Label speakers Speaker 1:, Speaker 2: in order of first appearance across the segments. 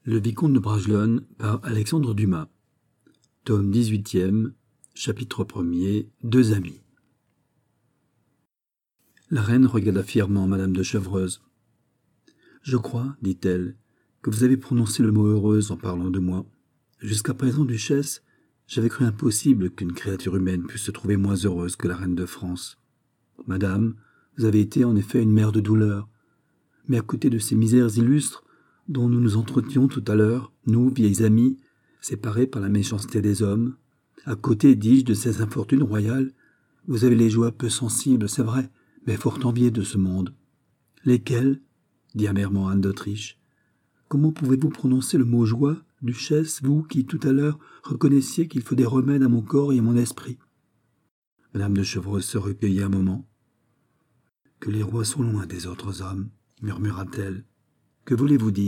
Speaker 1: Le Vicomte de Bragelonne par Alexandre Dumas. Tome 18e, chapitre 1er, Deux amis. La reine regarda fièrement madame de Chevreuse. « Je crois, dit-elle, que vous avez prononcé le mot heureuse en parlant de moi. Jusqu'à présent, duchesse, j'avais cru impossible qu'une créature humaine puisse se trouver moins heureuse que la reine de France. Madame, vous avez été en effet une mère de douleur. Mais à côté de ces misères illustres, dont nous nous entretions tout à l'heure, nous, vieilles amies, séparées par la méchanceté des hommes, à côté, dis-je, de ces infortunes royales, vous avez les joies peu sensibles, c'est vrai, mais fort enviées de ce monde. Lesquelles ? Dit amèrement Anne d'Autriche. Comment pouvez-vous prononcer le mot joie, duchesse, vous qui, tout à l'heure, reconnaissiez qu'il faut des remèdes à mon corps et à mon esprit ? Madame de Chevreuse se recueillit un moment. Que les rois sont loin des autres hommes, murmura-t-elle. Que voulez-vous dire ?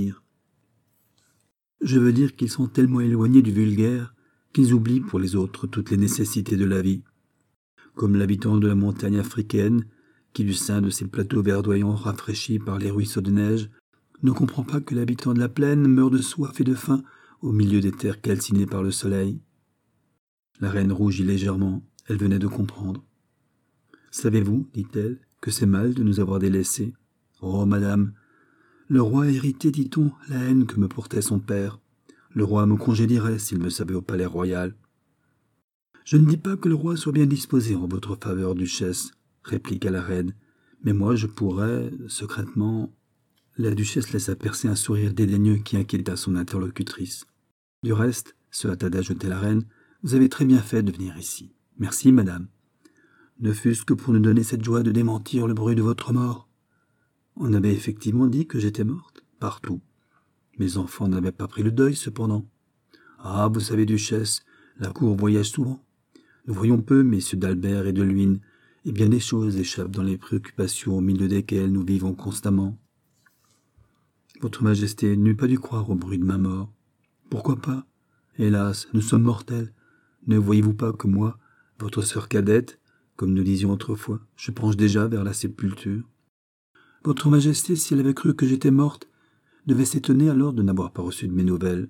Speaker 1: Je veux dire qu'ils sont tellement éloignés du vulgaire qu'ils oublient pour les autres toutes les nécessités de la vie. Comme l'habitant de la montagne africaine, qui du sein de ses plateaux verdoyants rafraîchis par les ruisseaux de neige, ne comprend pas que l'habitant de la plaine meurt de soif et de faim au milieu des terres calcinées par le soleil. La reine rougit légèrement, elle venait de comprendre. « Savez-vous, dit-elle, que c'est mal de nous avoir délaissés ? Oh, madame, le roi a hérité, dit-on, la haine que me portait son père. Le roi me congédierait s'il me savait au palais royal. »« Je ne dis pas que le roi soit bien disposé en votre faveur, duchesse, » répliqua la reine, « mais moi je pourrais, secrètement... » La duchesse laissa percer un sourire dédaigneux qui inquiéta son interlocutrice. « Du reste, se hâta d'ajouter la reine, vous avez très bien fait de venir ici. Merci, madame. Ne fût-ce que pour nous donner cette joie de démentir le bruit de votre mort. On avait effectivement dit que j'étais morte, partout. Mes enfants n'avaient pas pris le deuil, cependant. Ah, vous savez, duchesse, la cour voyage souvent. Nous voyons peu messieurs d'Albert et de Luynes, et bien des choses échappent dans les préoccupations au milieu desquelles nous vivons constamment. Votre Majesté n'eût pas dû croire au bruit de ma mort. Pourquoi pas ? Hélas, nous sommes mortels. Ne voyez-vous pas que moi, votre sœur cadette, comme nous disions autrefois, je penche déjà vers la sépulture ? Votre Majesté, si elle avait cru que j'étais morte, devait s'étonner alors de n'avoir pas reçu de mes nouvelles.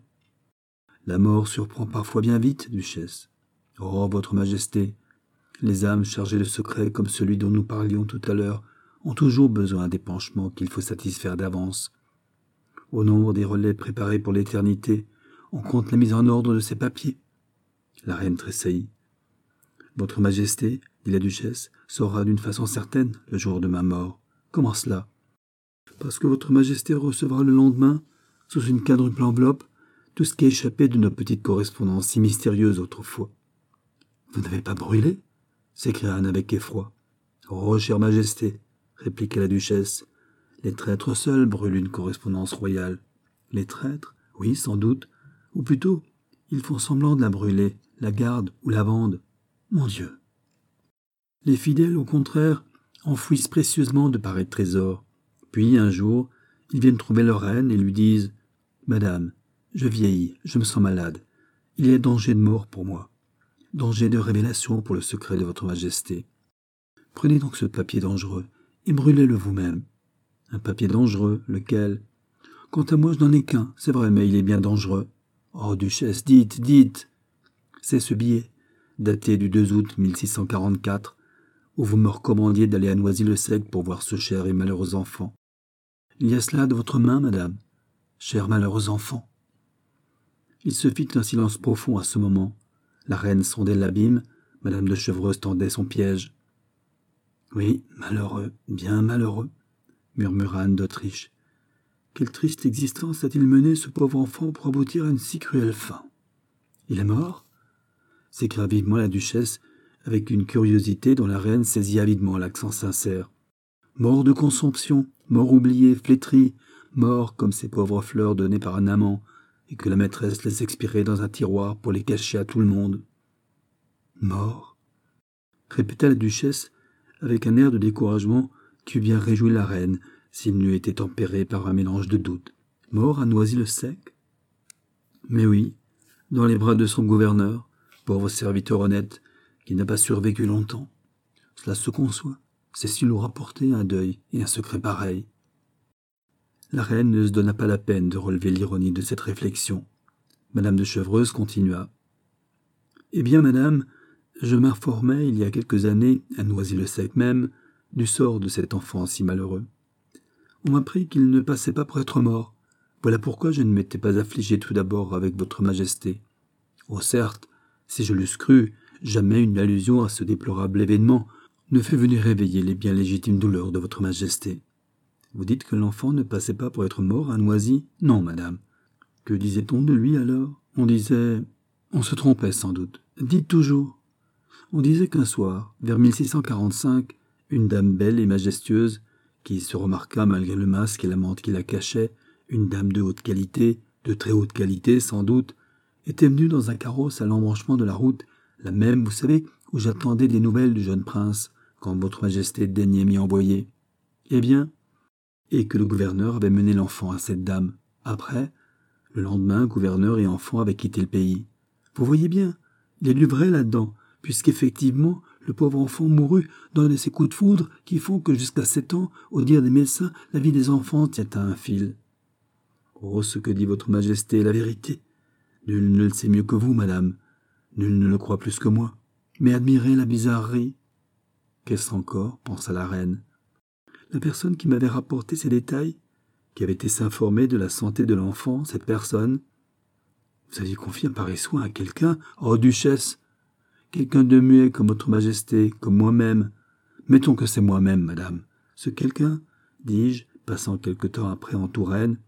Speaker 1: La mort surprend parfois bien vite, duchesse. Oh, votre Majesté, les âmes chargées de secrets comme celui dont nous parlions tout à l'heure ont toujours besoin d'épanchements qu'il faut satisfaire d'avance. Au nombre des relais préparés pour l'éternité, on compte la mise en ordre de ces papiers. La reine tressaillit. Votre Majesté, dit la duchesse, saura d'une façon certaine le jour de ma mort. Comment cela ? Parce que votre Majesté recevra le lendemain, sous une quadruple enveloppe, tout ce qui a échappé de nos petites correspondances si mystérieuses autrefois. Vous n'avez pas brûlé ? S'écria Anne avec effroi. Oh, chère Majesté, répliqua la duchesse, les traîtres seuls brûlent une correspondance royale. Les traîtres ? Oui, sans doute. Ou plutôt, ils font semblant de la brûler, la gardent ou la vendent. Mon Dieu ! Les fidèles, au contraire, enfouissent précieusement de pareils trésors. Puis, un jour, ils viennent trouver leur reine et lui disent « Madame, je vieillis, je me sens malade. Il y a danger de mort pour moi. Danger de révélation pour le secret de votre Majesté. Prenez donc ce papier dangereux et brûlez-le vous-même. Un papier dangereux, lequel ? Quant à moi, je n'en ai qu'un, c'est vrai, mais il est bien dangereux. Oh, duchesse, dites, dites ! C'est ce billet, daté du 2 août 1644, où vous me recommandiez d'aller à Noisy-le-Sec pour voir ce cher et malheureux enfant. Il y a cela de votre main, madame, cher malheureux enfant. » Il se fit un silence profond à ce moment. La reine sondait l'abîme, madame de Chevreuse tendait son piège. « Oui, malheureux, bien malheureux, » murmura Anne d'Autriche. « Quelle triste existence a-t-il mené ce pauvre enfant pour aboutir à une si cruelle fin ? Il est mort ?» s'écria vivement la duchesse, avec une curiosité dont la reine saisit avidement l'accent sincère. « Mort de consomption, mort oublié, flétri, mort comme ces pauvres fleurs données par un amant, et que la maîtresse laisse expirer dans un tiroir pour les cacher à tout le monde. »« Mort » répéta la duchesse, avec un air de découragement qui eût bien réjoui la reine, s'il n'eût été tempéré par un mélange de doute. « Mort à Noisy-le-Sec » ? Mais oui, dans les bras de son gouverneur, pauvre serviteur honnête, qui n'a pas survécu longtemps. Cela se conçoit, c'est s'il aura porté un deuil et un secret pareil. La reine ne se donna pas la peine de relever l'ironie de cette réflexion. Madame de Chevreuse continua. « Eh bien, madame, je m'informais il y a quelques années, à Noisy-le-Sec même, du sort de cet enfant si malheureux. On m'apprit qu'il ne passait pas pour être mort. Voilà pourquoi je ne m'étais pas affligé tout d'abord avec votre majesté. Oh certes, si je l'eusse cru, jamais une allusion à ce déplorable événement ne fut venue réveiller les bien légitimes douleurs de votre majesté. Vous dites que l'enfant ne passait pas pour être mort à Noisy? Non, madame. Que disait-on de lui alors? On disait... On se trompait sans doute. Dites toujours. On disait qu'un soir, vers 1645, une dame belle et majestueuse, qui se remarqua malgré le masque et la mante qui la cachaient, une dame de haute qualité, de très haute qualité sans doute, était venue dans un carrosse à l'embranchement de la route, la même, vous savez, où j'attendais des nouvelles du jeune prince, quand votre majesté daignait m'y envoyer. Eh bien, et que le gouverneur avait mené l'enfant à cette dame. Après, le lendemain, gouverneur et enfant avaient quitté le pays. Vous voyez bien, il y a du vrai là-dedans, puisqu'effectivement, le pauvre enfant mourut dans de ces coups de foudre qui font que jusqu'à 7 ans, au dire des médecins, la vie des enfants tient à un fil. Oh, ce que dit votre majesté est la vérité. Nul ne le sait mieux que vous, madame. Nul ne le croit plus que moi. Mais admirez la bizarrerie. Qu'est-ce encore, pensa la reine. La personne qui m'avait rapporté ces détails, qui avait été s'informer de la santé de l'enfant, cette personne, vous aviez confié un pareil soin à quelqu'un, oh duchesse, quelqu'un de muet comme votre majesté, comme moi-même. Mettons que c'est moi-même, madame. Ce quelqu'un, dis-je, passant quelque temps après en Touraine,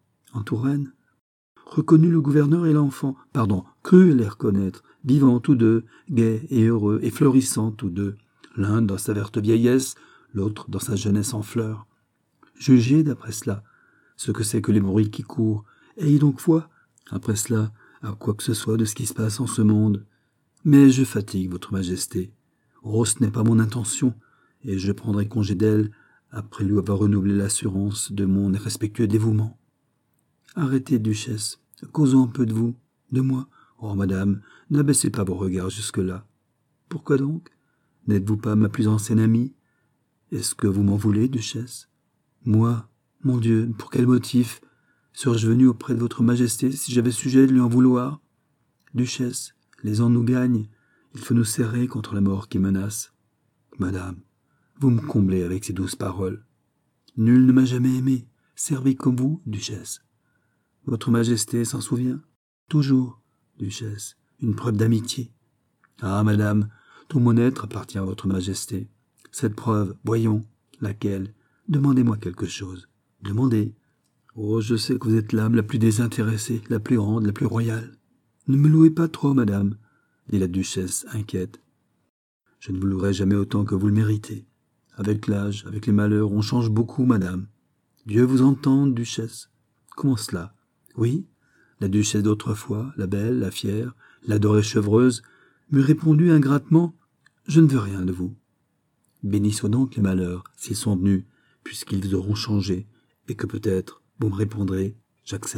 Speaker 1: reconnut le gouverneur et l'enfant, crut les reconnaître, vivants tous deux, gais et heureux, et florissants tous deux, l'un dans sa verte vieillesse, l'autre dans sa jeunesse en fleurs. Jugez d'après cela ce que c'est que les bruits qui courent, ayez donc foi, après cela, à quoi que ce soit de ce qui se passe en ce monde. Mais je fatigue votre majesté. Oh, ce n'est pas mon intention, et je prendrai congé d'elle après lui avoir renouvelé l'assurance de mon respectueux dévouement. Arrêtez, duchesse, causons un peu de vous, de moi. Oh, madame, n'abaissez pas vos regards jusque-là. Pourquoi donc? N'êtes-vous pas ma plus ancienne amie? Est-ce que vous m'en voulez, duchesse? Moi, mon Dieu, pour quel motif serais-je venu auprès de votre majesté si j'avais sujet de lui en vouloir? Duchesse, les ans nous gagnent, il faut nous serrer contre la mort qui menace. Madame, vous me comblez avec ces douces paroles. Nul ne m'a jamais aimé, servi comme vous, duchesse. Votre majesté s'en souvient? Toujours, duchesse, une preuve d'amitié. Ah, madame, tout mon être appartient à votre majesté. Cette preuve, voyons, laquelle? Demandez-moi quelque chose. Demandez. Oh, je sais que vous êtes l'âme la plus désintéressée, la plus grande, la plus royale. Ne me louez pas trop, madame, dit la duchesse, inquiète. Je ne vous louerai jamais autant que vous le méritez. Avec l'âge, avec les malheurs, on change beaucoup, madame. Dieu vous entende, duchesse. Comment cela? Oui, la duchesse d'autrefois, la belle, la fière, l'adorée Chevreuse, m'eût répondu ingratement « Je ne veux rien de vous ». Bénissons donc les malheurs, s'ils sont venus, puisqu'ils auront changé, et que peut-être, vous me répondrez « J'accepte ».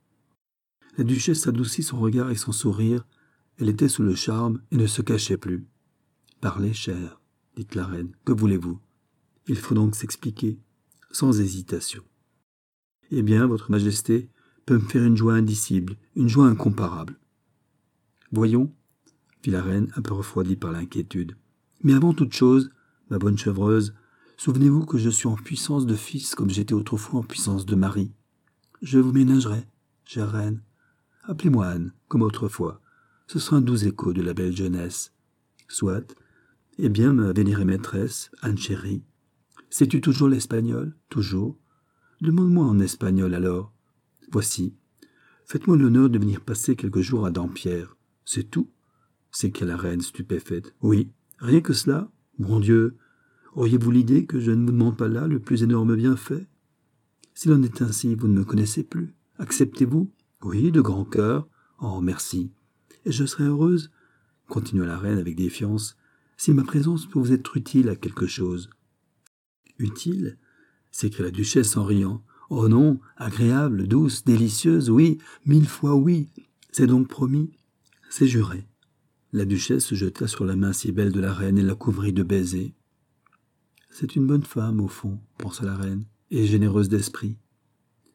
Speaker 1: La duchesse adoucit son regard et son sourire. Elle était sous le charme et ne se cachait plus. « Parlez, chère, dit la reine, que voulez-vous? Il faut donc s'expliquer, sans hésitation. Eh bien, votre majesté peut me faire une joie indicible, une joie incomparable. Voyons, fit la reine, un peu refroidie par l'inquiétude. Mais avant toute chose, ma bonne Chevreuse, souvenez-vous que je suis en puissance de fils comme j'étais autrefois en puissance de mari. Je vous ménagerai, chère reine. Appelez-moi Anne, comme autrefois. Ce sera un doux écho de la belle jeunesse. Soit. Eh bien, ma vénérée maîtresse, Anne chérie, sais-tu toujours l'espagnol? Toujours. Demande-moi en espagnol alors. Voici. Faites-moi l'honneur de venir passer quelques jours à Dampierre. C'est tout? S'écria la reine stupéfaite. Oui, rien que cela? Mon Dieu! Auriez-vous l'idée que je ne vous demande pas là le plus énorme bienfait? S'il en est ainsi, vous ne me connaissez plus. Acceptez-vous? Oui, de grand cœur. Oh, merci. Et je serai heureuse, continua la reine avec défiance, si ma présence peut vous être utile à quelque chose. Utile? S'écria la duchesse en riant. Oh non, agréable, douce, délicieuse, oui, 1000 fois oui. C'est donc promis? C'est juré. La duchesse se jeta sur la main si belle de la reine et la couvrit de baisers. C'est une bonne femme, au fond, pensa la reine, et généreuse d'esprit.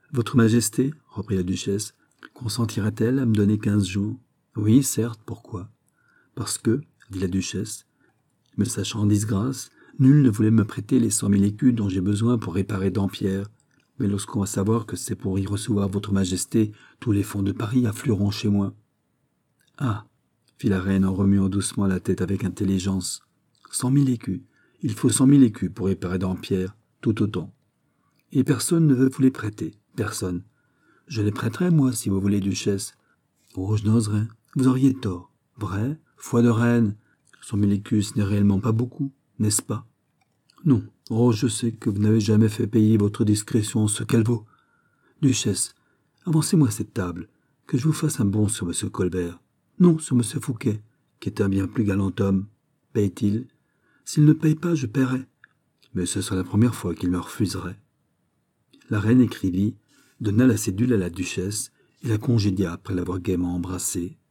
Speaker 1: Votre Majesté, reprit la duchesse, consentira-t-elle à me donner 15 jours? Oui, certes, pourquoi? Parce que, dit la duchesse, me sachant en disgrâce, nul ne voulait me prêter les 100 000 écus dont j'ai besoin pour réparer Dampierre. Mais lorsqu'on va savoir que c'est pour y recevoir votre Majesté, tous les fonds de Paris afflueront chez moi. Ah, fit la reine en remuant doucement la tête avec intelligence. 100 000 écus. Il faut 100 000 écus pour réparer Dampierre, tout autant. Et personne ne veut vous les prêter, personne. Je les prêterai, moi, si vous voulez, duchesse. Oh, je n'oserais. Vous auriez tort. Vrai, foi de reine. 100 000 écus, ce n'est réellement pas beaucoup, n'est-ce pas? Non. Oh, je sais que vous n'avez jamais fait payer votre discrétion ce qu'elle vaut. Duchesse, avancez-moi cette table, que je vous fasse un bond sur M. Colbert. Non, sur M. Fouquet, qui est un bien plus galant homme. Paye-t-il? S'il ne paye pas, je paierai. Mais ce sera la première fois qu'il me refuserait. La reine écrivit, donna la cédule à la duchesse et la congédia après l'avoir gaiement embrassée.